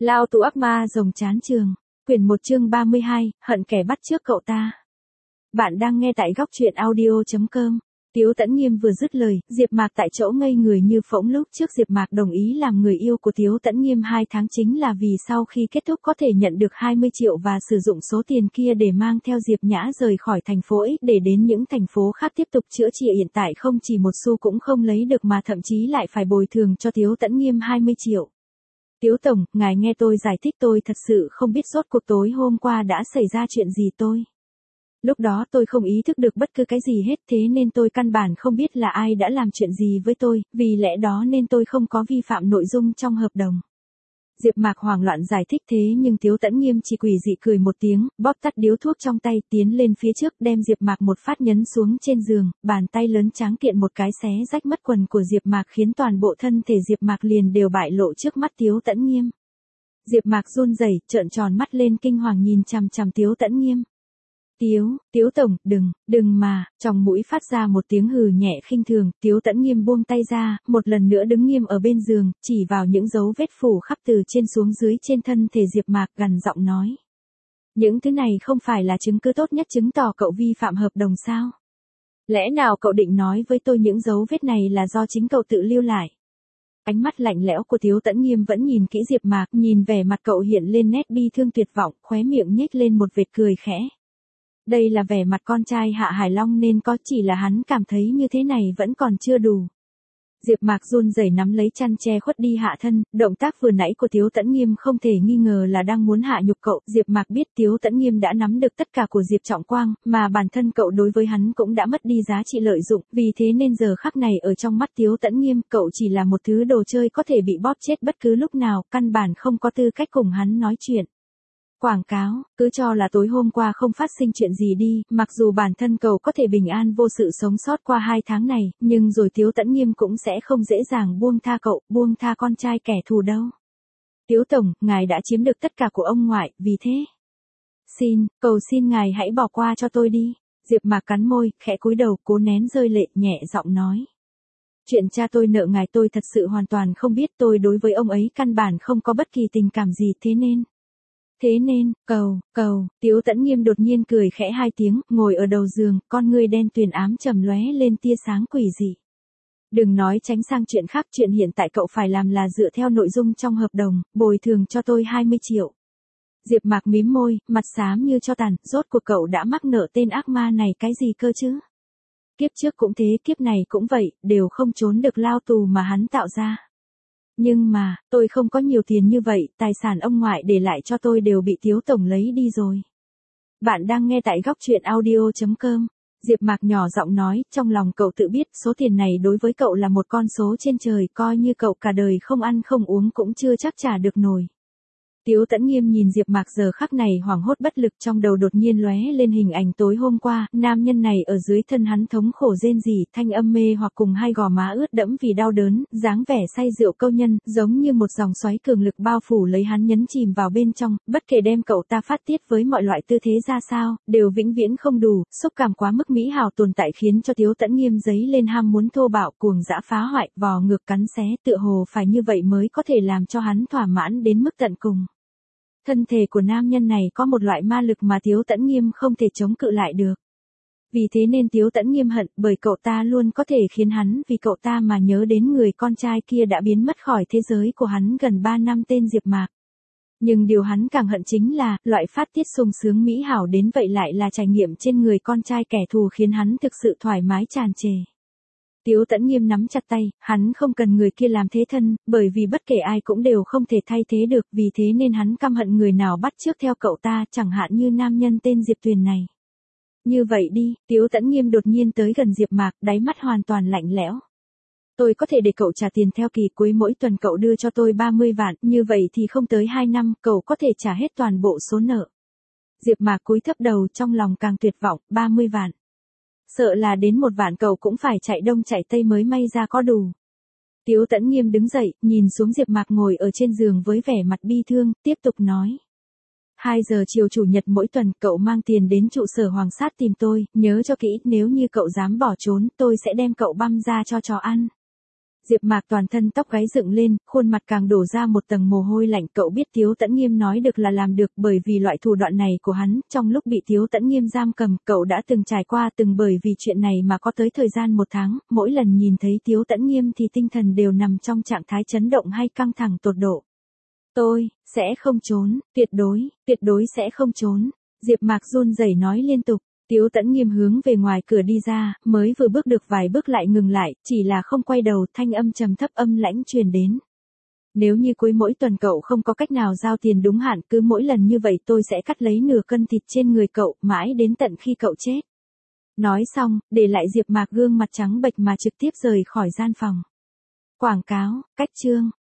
Lao tù ác ma rồng chán trường. Quyển 1 chương 32, hận kẻ bắt trước cậu ta. Bạn đang nghe tại góc truyện audio.com. Tiếu Tấn Nghiêm vừa dứt lời, Diệp Mạc tại chỗ ngây người như phỗng. Lúc trước Diệp Mạc đồng ý làm người yêu của Tiếu Tấn Nghiêm 2 tháng chính là vì sau khi kết thúc có thể nhận được 20 triệu và sử dụng số tiền kia để mang theo Diệp Nhã rời khỏi thành phố X để đến những thành phố khác tiếp tục chữa trị. Hiện tại không chỉ một xu cũng không lấy được mà thậm chí lại phải bồi thường cho Tiếu Tấn Nghiêm 20 triệu. Tiếu Tổng, ngài nghe tôi giải thích, tôi thật sự không biết rốt cuộc tối hôm qua đã xảy ra chuyện gì tôi. Lúc đó tôi không ý thức được bất cứ cái gì hết, thế nên tôi căn bản không biết là ai đã làm chuyện gì với tôi, vì lẽ đó nên tôi không có vi phạm nội dung trong hợp đồng. Diệp Mạc hoảng loạn giải thích, thế nhưng Tiếu Tấn Nghiêm chỉ quỷ dị cười một tiếng, bóp tắt điếu thuốc trong tay, tiến lên phía trước đem Diệp Mạc một phát nhấn xuống trên giường, bàn tay lớn tráng kiện một cái xé rách mất quần của Diệp Mạc khiến toàn bộ thân thể Diệp Mạc liền đều bại lộ trước mắt Tiếu Tấn Nghiêm. Diệp Mạc run rẩy, trợn tròn mắt lên kinh hoàng nhìn chằm chằm Tiếu Tấn Nghiêm. Tiếu Tổng, đừng mà, trong mũi phát ra một tiếng hừ nhẹ khinh thường, Tiếu Tấn Nghiêm buông tay ra, một lần nữa đứng nghiêm ở bên giường, chỉ vào những dấu vết phủ khắp từ trên xuống dưới trên thân thể Diệp Mạc, gằn giọng nói. Những thứ này không phải là chứng cứ tốt nhất chứng tỏ cậu vi phạm hợp đồng sao? Lẽ nào cậu định nói với tôi những dấu vết này là do chính cậu tự lưu lại? Ánh mắt lạnh lẽo của Tiếu Tấn Nghiêm vẫn nhìn kỹ Diệp Mạc, nhìn vẻ mặt cậu hiện lên nét bi thương tuyệt vọng, khóe miệng nhếch lên một vệt cười khẽ. Đây là vẻ mặt con trai Hạ Hải Long nên có, chỉ là hắn cảm thấy như thế này vẫn còn chưa đủ. Diệp Mạc run rẩy nắm lấy chăn che khuất đi hạ thân, động tác vừa nãy của Tiếu Tấn Nghiêm không thể nghi ngờ là đang muốn hạ nhục cậu. Diệp Mạc biết Tiếu Tấn Nghiêm đã nắm được tất cả của Diệp Trọng Quang, mà bản thân cậu đối với hắn cũng đã mất đi giá trị lợi dụng, vì thế nên giờ khắc này ở trong mắt Tiếu Tấn Nghiêm, cậu chỉ là một thứ đồ chơi có thể bị bóp chết bất cứ lúc nào, căn bản không có tư cách cùng hắn nói chuyện. Quảng cáo, cứ cho là tối hôm qua không phát sinh chuyện gì đi, mặc dù bản thân cậu có thể bình an vô sự sống sót qua 2 tháng này, nhưng rồi Tiếu Tấn Nghiêm cũng sẽ không dễ dàng buông tha cậu, buông tha con trai kẻ thù đâu. Tiếu Tổng, ngài đã chiếm được tất cả của ông ngoại, vì thế. Cầu xin ngài hãy bỏ qua cho tôi đi. Diệp Mạc cắn môi, khẽ cúi đầu, cố nén rơi lệ, nhẹ giọng nói. Chuyện cha tôi nợ ngài tôi thật sự hoàn toàn không biết, tôi đối với ông ấy căn bản không có bất kỳ tình cảm gì, thế nên, Tiếu Tấn Nghiêm đột nhiên cười khẽ 2 tiếng, ngồi ở đầu giường, con ngươi đen tuyền ám trầm lóe lên tia sáng quỷ dị. Đừng nói tránh sang chuyện khác, chuyện hiện tại cậu phải làm là dựa theo nội dung trong hợp đồng, bồi thường cho tôi 20 triệu. Diệp Mạc mím môi, mặt xám như tro tàn, rốt cuộc cậu đã mắc nợ tên ác ma này cái gì cơ chứ? Kiếp trước cũng thế, kiếp này cũng vậy, đều không trốn được lao tù mà hắn tạo ra. Nhưng mà, tôi không có nhiều tiền như vậy, tài sản ông ngoại để lại cho tôi đều bị Tiếu Tổng lấy đi rồi. Bạn đang nghe tại góc truyện audio.com. Diệp Mạc nhỏ giọng nói, trong lòng cậu tự biết, số tiền này đối với cậu là một con số trên trời, coi như cậu cả đời không ăn không uống cũng chưa chắc trả được nổi. Tiếu Tấn Nghiêm nhìn Diệp Mạc giờ khắc này hoảng hốt bất lực, trong đầu đột nhiên lóe lên hình ảnh tối hôm qua, nam nhân này ở dưới thân hắn thống khổ rên rỉ, thanh âm mê hoặc cùng hai gò má ướt đẫm vì đau đớn, dáng vẻ say rượu câu nhân, giống như một dòng xoáy cường lực bao phủ lấy hắn nhấn chìm vào bên trong, bất kể đem cậu ta phát tiết với mọi loại tư thế ra sao, đều vĩnh viễn không đủ, xúc cảm quá mức mỹ hào tồn tại khiến cho Tiếu Tấn Nghiêm dấy lên ham muốn thô bạo, cuồng dã phá hoại, vò ngược cắn xé, tựa hồ phải như vậy mới có thể làm cho hắn thỏa mãn đến mức tận cùng. Thân thể của nam nhân này có một loại ma lực mà Tiếu Tấn Nghiêm không thể chống cự lại được. Vì thế nên Tiếu Tấn Nghiêm hận, bởi cậu ta luôn có thể khiến hắn vì cậu ta mà nhớ đến người con trai kia đã biến mất khỏi thế giới của hắn gần 3 năm tên Diệp Mạc. Nhưng điều hắn càng hận chính là, loại phát tiết sung sướng mỹ hảo đến vậy lại là trải nghiệm trên người con trai kẻ thù khiến hắn thực sự thoải mái tràn trề. Tiếu Tấn Nghiêm nắm chặt tay, hắn không cần người kia làm thế thân, bởi vì bất kể ai cũng đều không thể thay thế được, vì thế nên hắn căm hận người nào bắt chước theo cậu ta, chẳng hạn như nam nhân tên Diệp Tuyền này. Như vậy đi, Tiếu Tấn Nghiêm đột nhiên tới gần Diệp Mạc, đáy mắt hoàn toàn lạnh lẽo. Tôi có thể để cậu trả tiền theo kỳ, cuối mỗi tuần cậu đưa cho tôi 30 vạn, như vậy thì không tới 2 năm, cậu có thể trả hết toàn bộ số nợ. Diệp Mạc cúi thấp đầu, trong lòng càng tuyệt vọng, 30 vạn. Sợ là đến 1 vạn cậu cũng phải chạy đông chạy tây mới may ra có đủ. Tiếu Tấn Nghiêm đứng dậy, nhìn xuống Diệp Mạc ngồi ở trên giường với vẻ mặt bi thương, tiếp tục nói. 2 giờ chiều chủ nhật mỗi tuần, cậu mang tiền đến trụ sở Hoàng Sát tìm tôi, nhớ cho kỹ, nếu như cậu dám bỏ trốn, tôi sẽ đem cậu băm ra cho chó ăn. Diệp Mạc toàn thân tóc gáy dựng lên, khuôn mặt càng đổ ra một tầng mồ hôi lạnh. Cậu biết Tiếu Tẫn Nghiêm nói được là làm được, bởi vì loại thủ đoạn này của hắn, trong lúc bị Tiếu Tẫn Nghiêm giam cầm, cậu đã từng trải qua, từng bởi vì chuyện này mà có tới thời gian 1 tháng, mỗi lần nhìn thấy Tiếu Tẫn Nghiêm thì tinh thần đều nằm trong trạng thái chấn động hay căng thẳng tột độ. Tôi sẽ không trốn, tuyệt đối sẽ không trốn. Diệp Mạc run rẩy nói liên tục. Tiếu Tẫn Nghiêm hướng về ngoài cửa đi ra, mới vừa bước được vài bước lại ngừng lại, chỉ là không quay đầu, thanh âm trầm thấp âm lãnh truyền đến. Nếu như cuối mỗi tuần cậu không có cách nào giao tiền đúng hạn, cứ mỗi lần như vậy tôi sẽ cắt lấy nửa cân thịt trên người cậu, mãi đến tận khi cậu chết. Nói xong, để lại Diệp Mạc gương mặt trắng bệch mà trực tiếp rời khỏi gian phòng. Quảng cáo, cách chương.